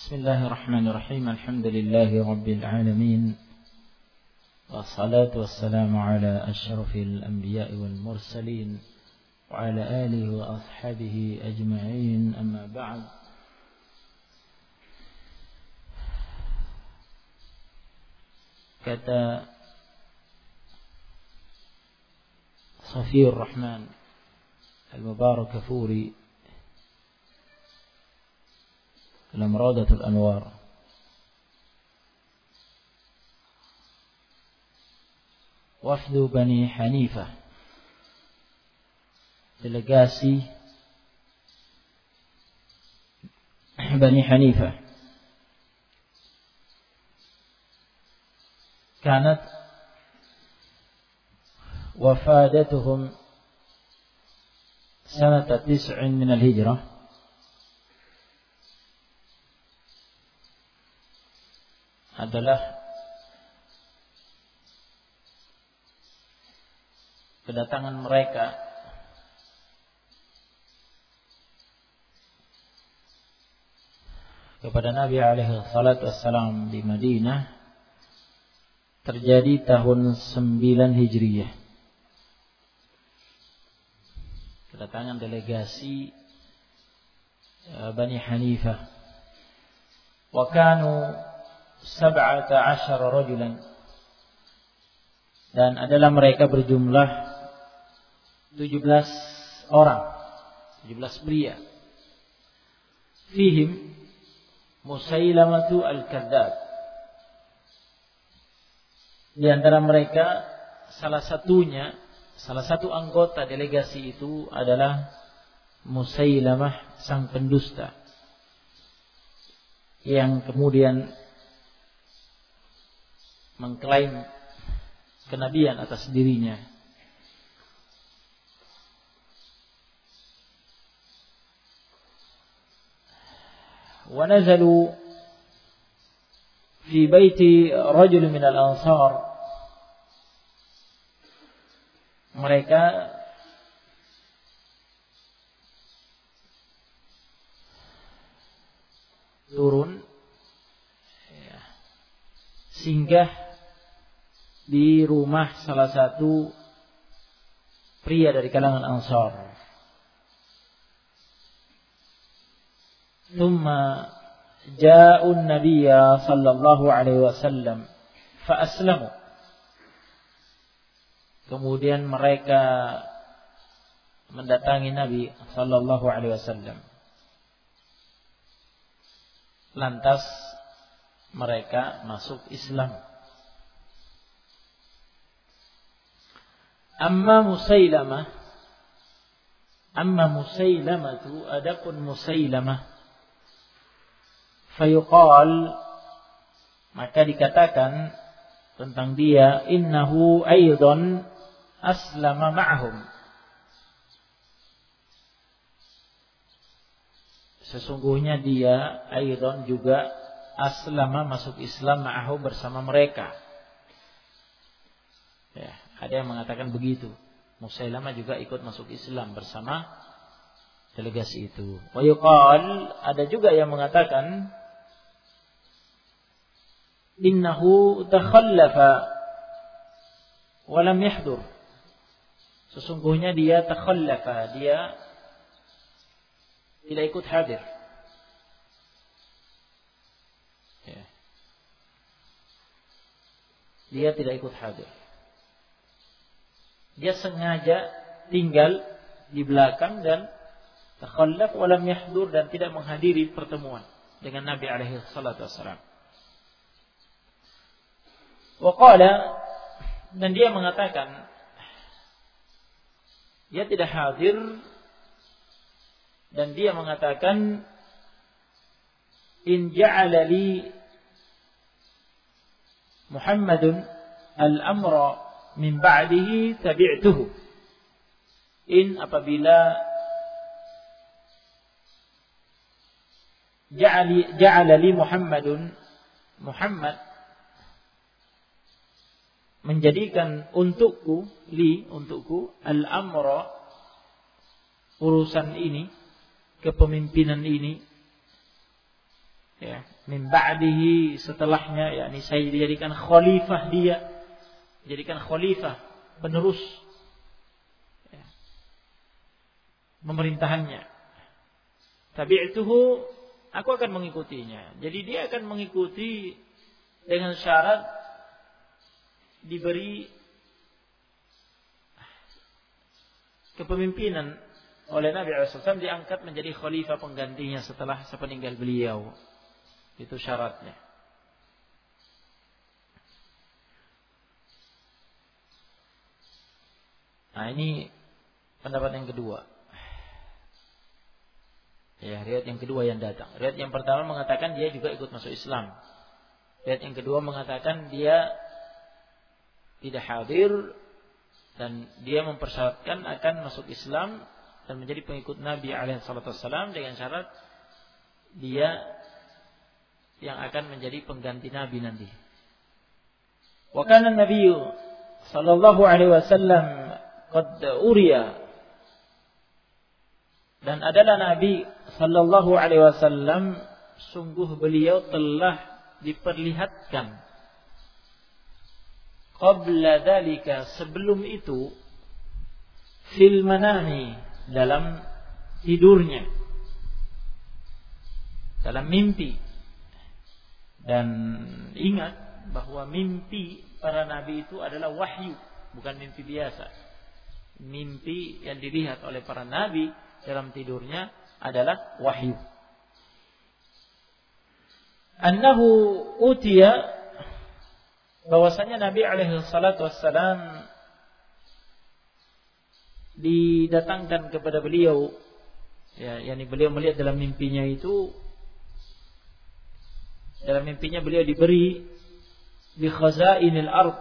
Bismillahirrahmanirrahim. Alhamdulillahi Rabbil Alamin. Wassalatu wassalamu ala ashrafil anbiya'i wal mursalin wa ala alihi wa ashabihi ajma'in, amma ba'd. Kata Safiyur Rahman Al-Mubarakafuri dalam Raudatul Anwar, wafdu Bani Hanifah, delegasi Bani Hanifah, kanat wafadatuhum sanata 9 min al-hijrah, adalah kedatangan mereka kepada Nabi alaihi salatu wassalam di Madinah terjadi tahun 9 Hijriyah. Kedatangan delegasi Bani Hanifah, wa kanu 17 rajulan, dan adalah mereka berjumlah 17 orang, 17 pria. Fihim Musailamatu al-Kadzdzab, di antara mereka salah satu anggota delegasi itu adalah Musailamah, sang pendusta, yang kemudian mengklaim kenabian atas dirinya. Wa nazalu fi baiti rajul min al-ansar, mereka turun, singgah di rumah salah satu pria dari kalangan Ansar. Thumma ja'u an-nabiyya sallallahu alaihi wasallam fa aslamu. Kemudian mereka mendatangi Nabi sallallahu alaihi wasallam. Lantas mereka masuk Islam. Amma Musailamatu, adapun Musailamah, fayuqal, maka dikatakan tentang dia, innahu aidan aslama ma'hum, sesungguhnya dia aidan juga aslama, masuk Islam, ma'hum, bersama mereka. Ya, ada yang mengatakan begitu. Musailamah juga ikut masuk Islam bersama delegasi itu. Wa yuqal, ada juga yang mengatakan innahu takhallafa wa lam yahdur, sesungguhnya dia takhallafa, dia tidak ikut hadir. Ya. Dia tidak ikut hadir. Dia sengaja tinggal di belakang dan takhallaf wa lam yahdur, dan tidak menghadiri pertemuan dengan Nabi alaihi salatu wassalam. Wa qala, dan dia mengatakan dia tidak hadir, dan dia mengatakan in ja'ala li Muhammadun al-amra min ba'dihi tabi'tuhu. In, apabila ja'ala li Muhammadun, Muhammad menjadikan untukku al-amra, urusan ini, kepemimpinan ini, ya, min ba'dihi, setelahnya, yakni saya dijadikan khalifah dia, jadikan khalifah, penerus ya, pemerintahannya. Tabi'tuhu, aku akan mengikutinya. Jadi dia akan mengikuti dengan syarat diberi kepemimpinan oleh Nabi SAW, diangkat menjadi khalifah penggantinya setelah sepeninggal beliau. Itu syaratnya. Nah, ini pendapat yang kedua. Ya, riwayat yang kedua yang datang. Riwayat yang pertama mengatakan dia juga ikut masuk Islam. Riwayat yang kedua mengatakan dia tidak hadir dan dia mempersyaratkan akan masuk Islam dan menjadi pengikut Nabi SAW dengan syarat dia yang akan menjadi pengganti Nabi nanti. Wa kana Nabi sallallahu alaihi wasallam qad uriya, dan adalah Nabi sallallahu alaihi wasallam sungguh beliau telah diperlihatkan qabla dzalika, sebelum itu, fil manami, dalam tidurnya, dalam mimpi. Dan ingat bahwa mimpi para nabi itu adalah wahyu, bukan mimpi biasa. Mimpi yang dilihat oleh para nabi dalam tidurnya adalah wahyu. Annahu utiya, bahwasanya Nabi alaihi salatu wassalam didatangkan kepada beliau, ya, yakni beliau melihat dalam mimpinya itu, dalam mimpinya beliau diberi bi khazainil ard,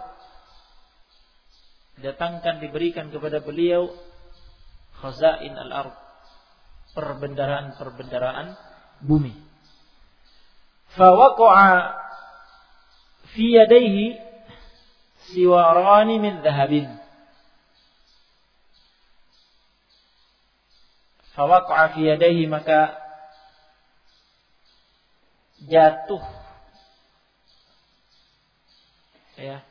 diberikan kepada beliau khazain al-ard, perbendaraan bumi. Fa waqa'a fi yadayhi siwarani min dhahabin. Fa waqa'a fi yadayhi, maka jatuh, ya,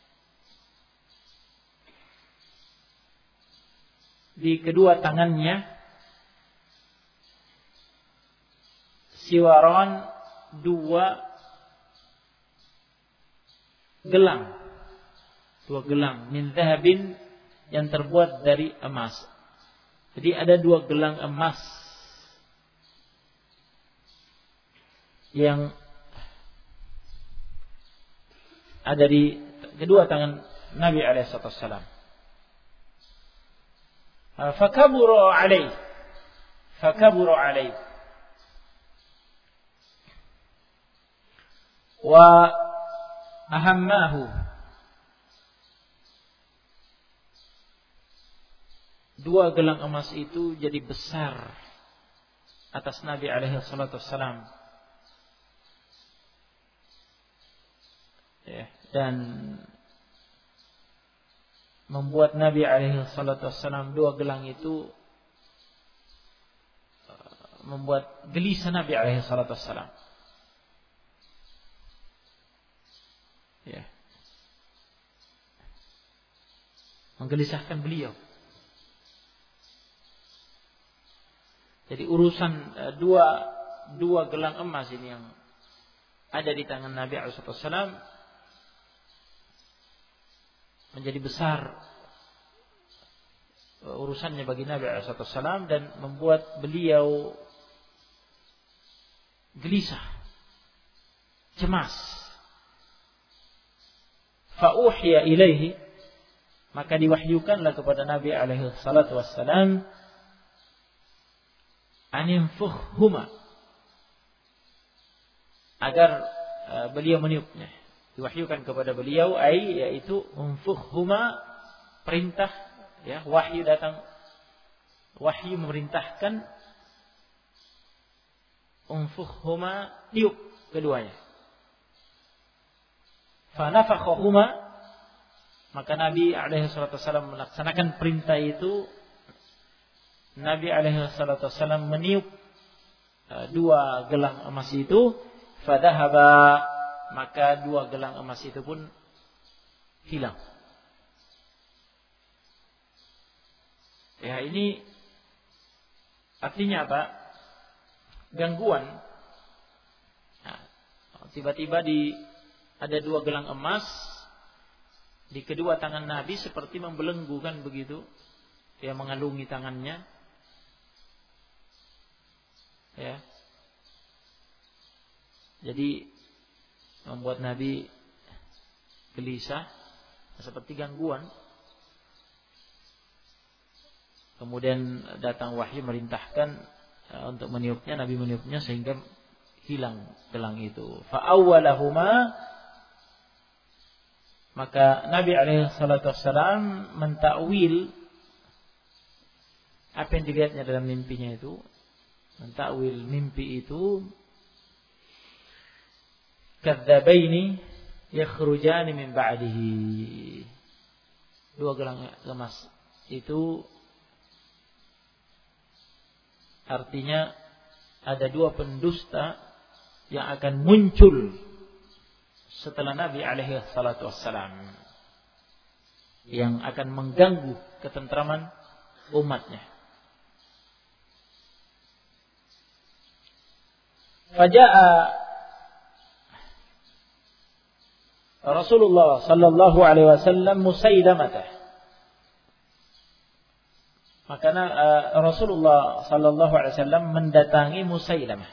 di kedua tangannya siwaran, dua gelang min dhahabin, yang terbuat dari emas. Jadi ada dua gelang emas yang ada di kedua tangan Nabi SAW. Fakaburu alaih wa ahammahu, dua gelang emas itu jadi besar atas Nabi SAW. Ya, dan membuat Nabi SAW, dua gelang itu membuat gelisah Nabi SAW. Ya, menggelisahkan beliau. Jadi urusan dua gelang emas ini yang ada di tangan Nabi SAW menjadi besar urusannya bagi Nabi SAW dan membuat beliau gelisah, cemas. Fa'uhiya ilaihi, maka diwahyukanlah kepada Nabi SAW aninfukhuma, agar beliau meniupnya. Diwahyukan kepada beliau, yaitu unfukhuma, perintah, ya, wahyu datang, wahyu memerintahkan unfukhuma, tiup keduanya. Fanafakhahuma, maka Nabi SAW melaksanakan perintah itu. Nabi SAW meniup dua gelang emas itu. fadhahaba, maka 2 gelang emas itu pun hilang. Ya, ini artinya apa? Gangguan. Nah, tiba-tiba ada 2 gelang emas di kedua tangan Nabi seperti membelenggu kan begitu. Dia mengalungi tangannya. Ya. Jadi membuat Nabi gelisah seperti gangguan. Kemudian datang wahyu merintahkan untuk meniupnya, Nabi meniupnya sehingga hilang gelang itu. Fa'awwalahuma, maka Nabi alaihi salatu wassalam mentakwil apa yang dilihatnya dalam mimpinya itu. Mentakwil mimpi itu, kadzabaini yakhrujani min ba'dihi. 2 gelang emas itu artinya ada 2 pendusta yang akan muncul setelah Nabi alaihi salatu wassalam, yang akan mengganggu ketentraman umatnya. Faja'a Rasulullah sallallahu alaihi wasallam Musailamah. Maka Rasulullah sallallahu alaihi wasallam mendatangi Musailamah.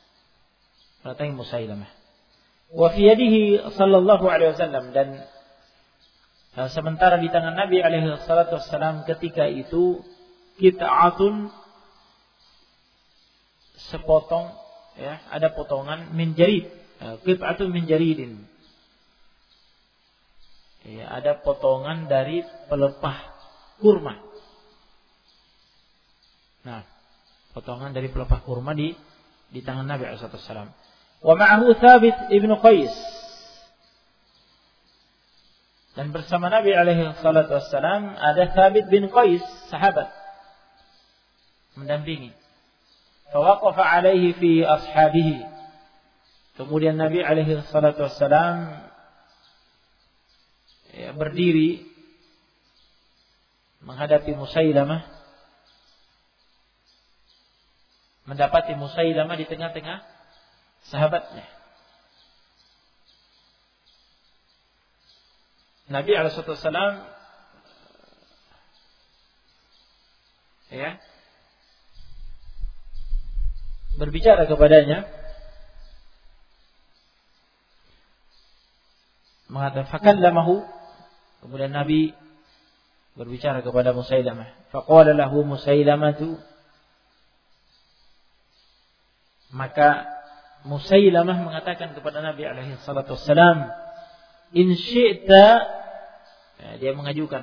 Wa fi yadihi sallallahu alaihi wasallam, dan sementara di tangan Nabi alaihi salatu wasallam ketika itu qit'atun, sepotong, ya, ada potongan min jarid, qit'atun min jaridin. Ya, ada potongan dari pelepah kurma. Nah, potongan dari pelepah kurma di tangan Nabi alaihi wasallam. Wa ma'ahu Thabit ibn Qais. Dan bersama Nabi alaihi salatu wassalam ada Thabit bin Qais, sahabat, mendampingi. Fawaqafa alaihi fi ashabihi. Kemudian Nabi alaihi salatu wassalam berdiri menghadapi Musailamah, mendapati Musailamah di tengah-tengah sahabatnya. Nabi alaihissalam berbicara kepadanya, mengatakan fakallamahu. Kemudian Nabi berbicara kepada Musailamah. Faqala lahu Musailamatu, maka Musailamah mengatakan kepada Nabi alaihi salatu wassalam, in syi'ta, dia mengajukan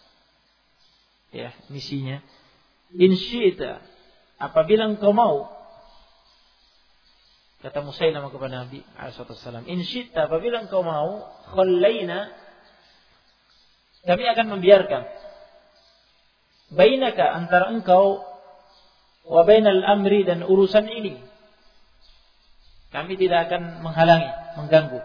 misinya. In syi'ta, apabila engkau mau, kata Musailamah kepada Nabi alaihi salatu wassalam, in syi'ta, apabila engkau mau, khallaina, kami akan membiarkan bainaka, antara engkau, wa bainal amri, dan urusan ini. Kami tidak akan menghalangi, mengganggu.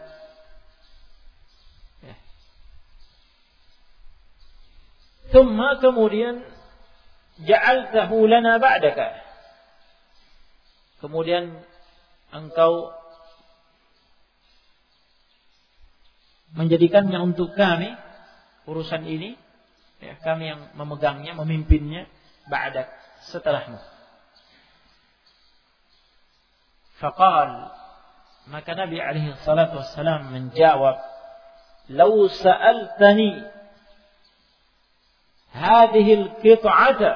Thumma, kemudian, ja'altahu lana ba'daka. Kemudian engkau menjadikannya untuk kami, urusan ini, kami yang memegangnya, memimpinnya, ba'dak, setelahmu. Faqal, maka Nabi alaihi salatu wassalam menjawab, "Lau sa'altani hadhihi al-qit'ata",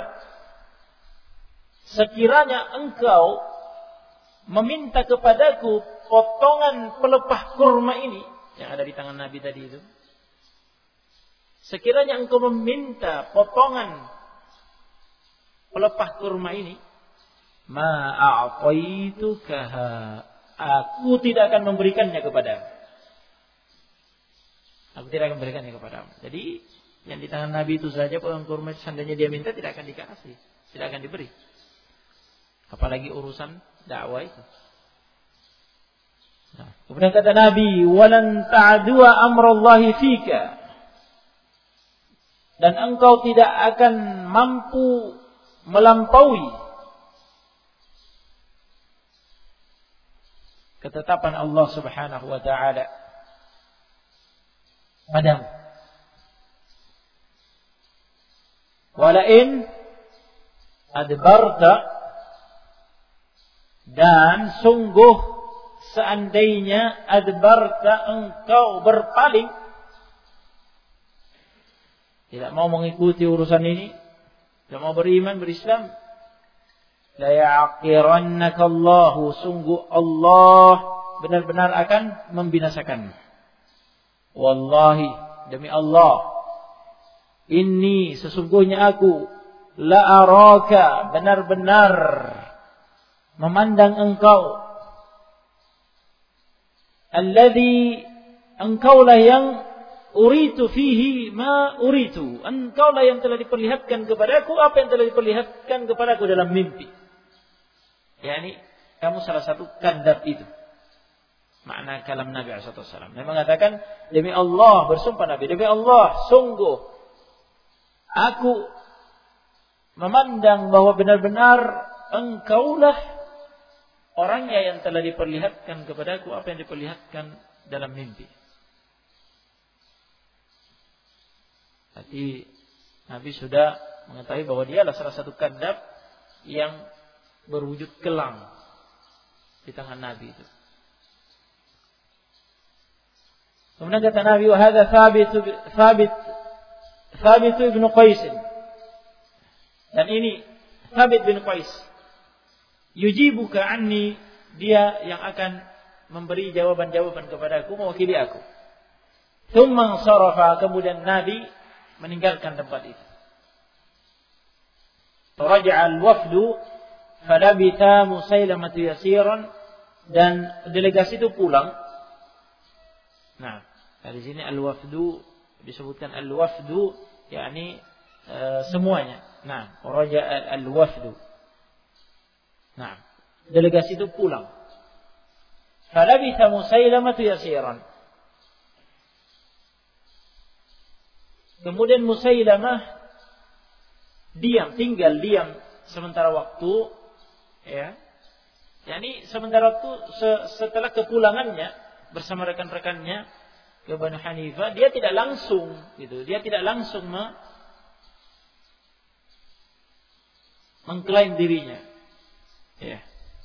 sekiranya engkau meminta kepadaku potongan pelepah kurma ini yang ada di tangan Nabi tadi itu, sekiranya engkau meminta potongan pelepah kurma ini, ma a'taitukaha, aku tidak akan memberikannya kepadamu. Aku tidak akan memberikannya kepadamu. Jadi yang di tangan Nabi itu saja potongan kurma, seandainya dia minta tidak akan dikasih, tidak akan diberi. Apalagi urusan dakwah itu. Kemudian kata Nabi, "Walan ta'dua amrallahi fika." Dan engkau tidak akan mampu melampaui ketetapan Allah Subhanahu wa taala padamu. Walain adbarta, dan sungguh seandainya adbarta engkau berpaling, tidak mau mengikuti urusan ini, tidak mau beriman, berislam, la ya'qirannaka Allah, sungguh Allah benar-benar akan membinasakanmu. Wallahi, demi Allah, inni, sesungguhnya aku, la araka, benar-benar memandang engkau, alladhi, engkaulah yang uritu fihi ma uritu, engkaulah yang telah diperlihatkan kepadaku apa yang telah diperlihatkan kepadaku dalam mimpi. Yani kamu salah satu kadzab itu. Makna kalam Nabi SAW. Dia mengatakan, demi Allah, bersumpah Nabi, demi Allah, sungguh aku memandang bahwa benar-benar engkaulah orangnya yang telah diperlihatkan kepadaku apa yang diperlihatkan dalam mimpi. Jadi Nabi sudah mengetahui bahwa dia adalah salah satu kadzab yang berwujud kelang di tangan Nabi itu. Kemudian kata Nabi, wa hadza Thabit ibn Qais. Dan ini Thabit bin Qais. Yujibuka anni, dia yang akan memberi jawaban-jawaban kepadaku, mewakili aku. Tsumma sarafa, kemudian Nabi meninggalkan tempat itu. Taraja'a al-wafdu falabitha Musailamah yasiran, dan delegasi itu pulang. Nah, dari sini al-wafdu disebutkan al-wafdu, yakni semuanya. Nah, raja'a al-wafdu. Nah, delegasi itu pulang. Falabitha Musailamah yasiran. Kemudian Musailamah tinggal diam sementara waktu, ya. Yani sementara waktu setelah kepulangannya bersama rekan-rekannya ke Banu Hanifah, dia tidak langsung gitu. Dia tidak langsung mengklaim dirinya. Ya.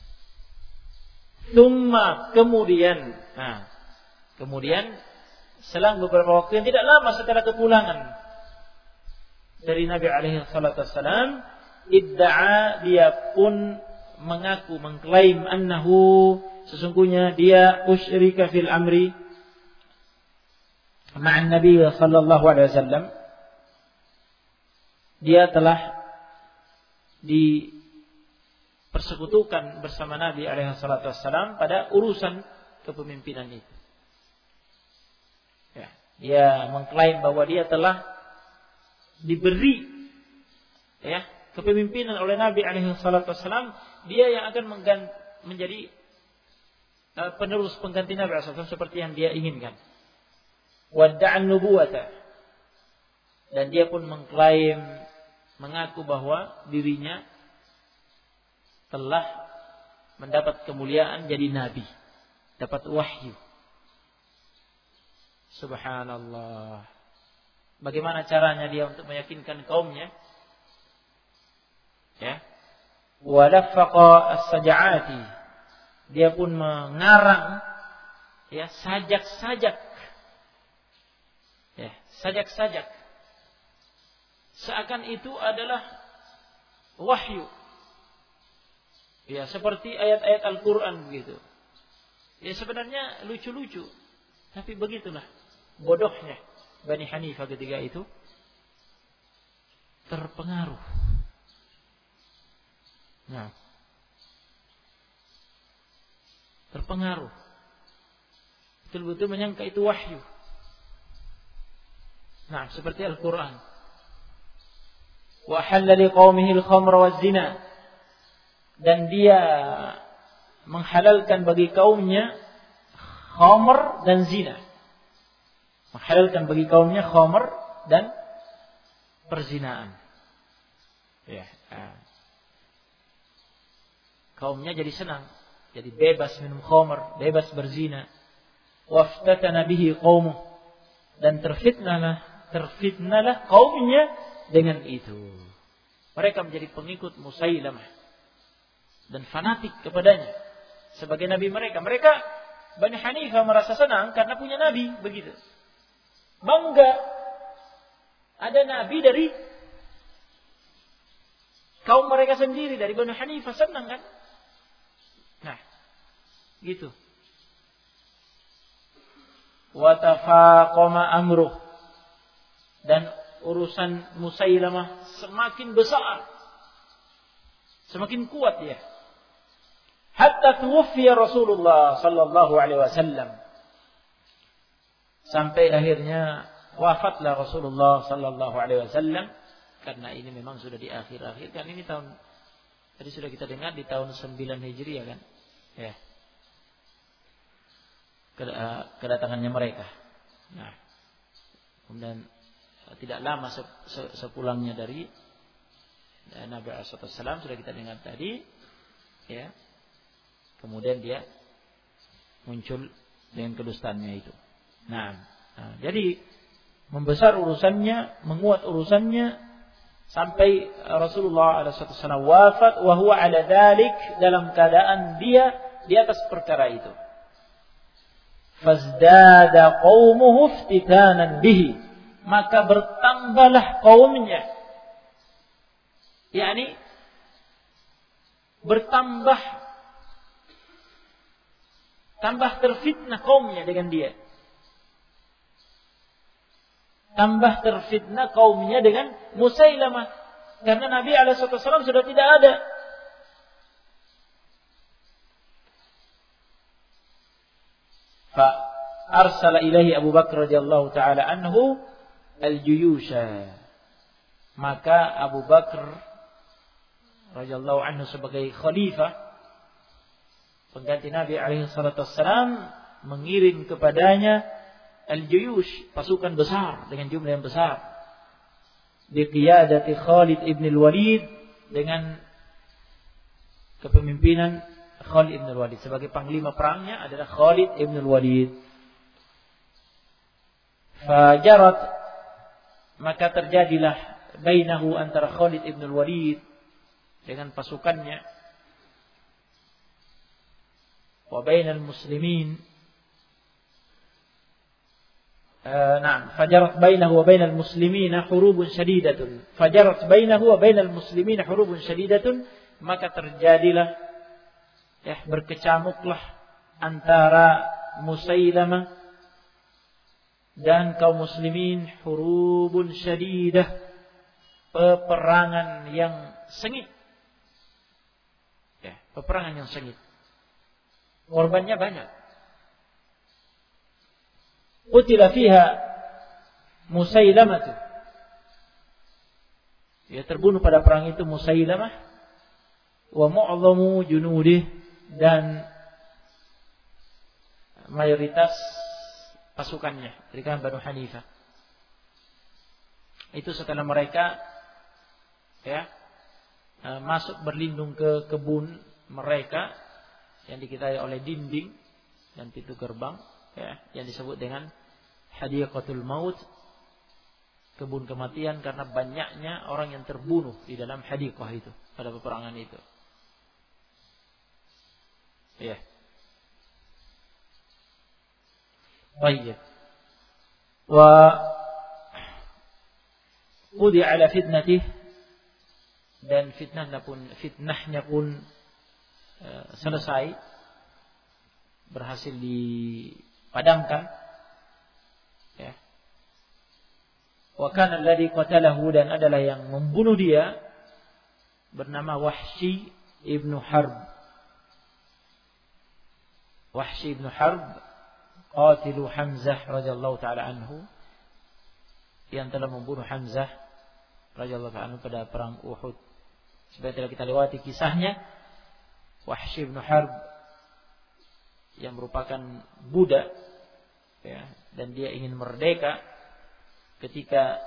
Kemudian selang beberapa waktu yang tidak lama setelah kepulangan dari Nabi alaihi salatu wassalam, idda'a, dia pun mengaku, mengklaim, annahu, sesungguhnya dia usyrika fil amri ma'an Nabi sallallahu alaihi wasallam, dia telah dipersekutukan bersama Nabi alaihi salatu wassalam pada urusan kepemimpinan itu. Ya, dia mengklaim bahwa dia telah diberi, ya, kepemimpinan oleh Nabi alaihi salatu wassalam, dia yang akan menjadi penerus pengganti Nabi alaihi salatu wassalam seperti yang dia inginkan. Wadda'an nubuwata, dan dia pun mengklaim, mengaku bahwa dirinya telah mendapat kemuliaan jadi nabi, dapat wahyu. Subhanallah. Bagaimana caranya dia untuk meyakinkan kaumnya? Ya. Wa laffaqa as-saja'ati. Dia pun mengarang, ya, sajak-sajak. Ya, sajak-sajak. Seakan itu adalah wahyu. Ya, seperti ayat-ayat Al-Qur'an begitu. Ya, sebenarnya lucu-lucu, tapi begitulah bodohnya Bani Hanifah ketika itu, terpengaruh. Nah, terpengaruh, betul-betul menyangka itu wahyu. Nah, seperti Al-Quran. Wa halal liqaumihi al-khamra waz-zina, dan dia menghalalkan bagi kaumnya khamr dan zina. Menghalalkan bagi kaumnya khamr dan perzinaan. Ya. Kaumnya jadi senang, jadi bebas minum khamr, bebas berzina. Waftatana bihi qaumuh, dan terfitnalah kaumnya dengan itu. Mereka menjadi pengikut Musailamah dan fanatik kepadanya sebagai nabi mereka. Mereka Bani Hanifah merasa senang karena punya nabi, begitu. Bangga ada nabi dari kaum mereka sendiri, dari Bani Hanifah, senang kan? Nah, gitu. Wa tafaqama amruh, dan urusan Musailamah semakin besar, semakin kuat dia. Hatta tuwfiya Rasulullah sallallahu alaihi wasallam, sampai akhirnya wafatlah Rasulullah sallallahu alaihi wasallam, karena ini memang sudah di akhir-akhir kan, ini tahun tadi sudah kita dengar di tahun 9 Hijriah kan, ya, kedatangannya mereka. Nah, kemudian tidak lama sepulangnya dari Nabi SAW, sudah kita dengar tadi, ya. Kemudian dia muncul dengan kedustaannya itu. Nah, jadi membesar urusannya, menguat urusannya sampai Rasulullah SAW wafat, wa huwa ala dzalik, dalam keadaan dia di atas perkara itu. Fazdada qaumuhu iftitanan bihi, maka bertambahlah kaumnya, yakni tambah terfitnah kaumnya dengan dia. Tambah terfitnah kaumnya dengan Musailamah, karena Nabi SAW sudah tidak ada. Fa arsala ilaihi Abu Bakar radhiyallahu taala anhu al-juyusha, maka Abu Bakar radhiyallahu anhu sebagai khalifah pengganti Nabi alaihi salatu wassalam mengirim kepadanya al-juyush, pasukan besar dengan jumlah yang besar, biqiyadati Khalid ibn al-Walid, dengan kepemimpinan Khalid ibn al-Walid. Sebagai panglima perangnya adalah Khalid ibn al-Walid. Fajarat, maka terjadilah bainahu, antara Khalid ibn al-Walid dengan pasukannya, wa bainal muslimin, fajarat bainahu wa bainal muslimina hurubun syadidatun. Fajarat bainahu wa bainal muslimina hurubun syadidatun, maka terjadilah, ya, berkecamuklah antara Musailamah dan kaum muslimin, hurubun syadidah, peperangan yang sengit. Ya, peperangan yang sengit. Korbannya banyak. Qutila fiha Musailamah, ya, terbunuh pada perang itu Musailamah, wa mu'adhamu junudih, dan mayoritas pasukannya dari kalangan Banu Hanifah. Itu setelah mereka, ya, masuk berlindung ke kebun mereka yang dikelilingi oleh dinding dan pintu gerbang, ya, yang disebut dengan Hadiqatul Maut, kebun kematian, karena banyaknya orang yang terbunuh di dalam hadiqah itu pada peperangan itu. Ya. Baik. Wa qudi ala fitnatih, dan fitnahnya pun selesai, berhasil dipadamkan, ya. Wa kana alladhi qatalahu, dan adalah yang membunuh dia bernama Wahsy ibnu Harb. Wahsy ibnu Harb qatilu Hamzah radhiyallahu taala anhu, yang telah membunuh Hamzah radhiyallahu taala anhu pada perang Uhud. Seperti telah kita lewati kisahnya, Wahsy ibnu Harb yang merupakan budak, ya, dan dia ingin merdeka, ketika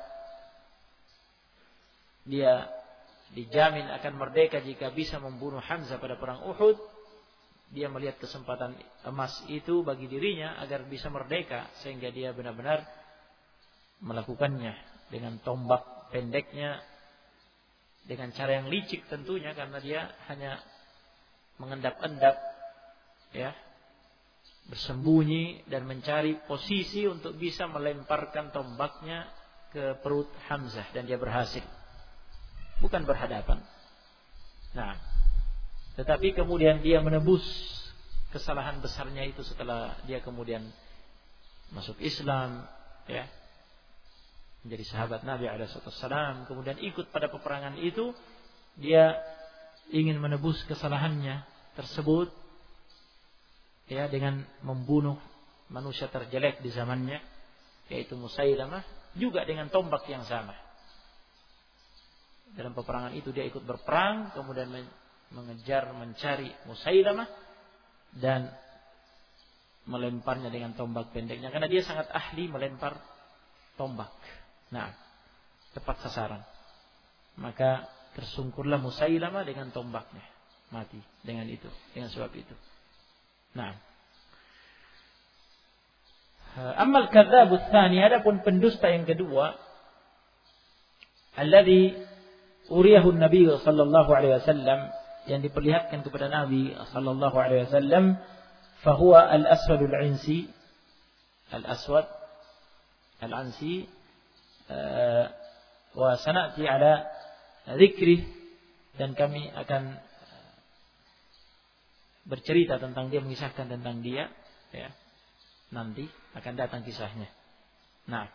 dia dijamin akan merdeka jika bisa membunuh Hamzah pada perang Uhud, dia melihat kesempatan emas itu bagi dirinya agar bisa merdeka, sehingga dia benar-benar melakukannya dengan tombak pendeknya, dengan cara yang licik tentunya, karena dia hanya mengendap-endap, ya, bersembunyi dan mencari posisi untuk bisa melemparkan tombaknya ke perut Hamzah, dan dia berhasil. Bukan berhadapan. Nah, tetapi kemudian dia menebus kesalahan besarnya itu setelah dia kemudian masuk Islam, ya, menjadi sahabat Nabi SAW, kemudian ikut pada peperangan itu. Dia ingin menebus kesalahannya tersebut, ya, dengan membunuh manusia terjelek di zamannya, yaitu Musailamah, juga dengan tombak yang sama. Dalam peperangan itu dia ikut berperang, kemudian mengejar, mencari Musailamah dan melemparnya dengan tombak pendeknya, karena dia sangat ahli melempar tombak. Nah, tepat sasaran. Maka tersungkurlah Musailamah dengan tombaknya, mati dengan itu, dengan sebab itu. Nah, amal kadzdzabus tsani, adapun pendusta yang kedua, alladzi uriyahu Nabi sallallahu alaihi wasallam, yang diperlihatkan kepada Nabi sallallahu alaihi wasallam, fahuwa al-aswadul ansi, al-aswad al-ansi, wa sanati ala dzikri, dan kami akan bercerita tentang dia, mengisahkan tentang dia, ya, nanti akan datang kisahnya. Nah,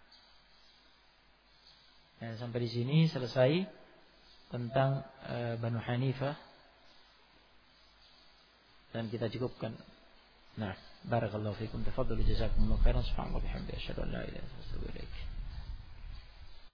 dan sampai di sini selesai tentang Banu Hanifah, dan kita cukupkan. Nah, barakallahu fikum, tafadhalu jazakumullahu khairan, subhanallahi wa bihamdihi, asyhadu an la ilaha illa anta, astaghfiruka wa atubu ilaik.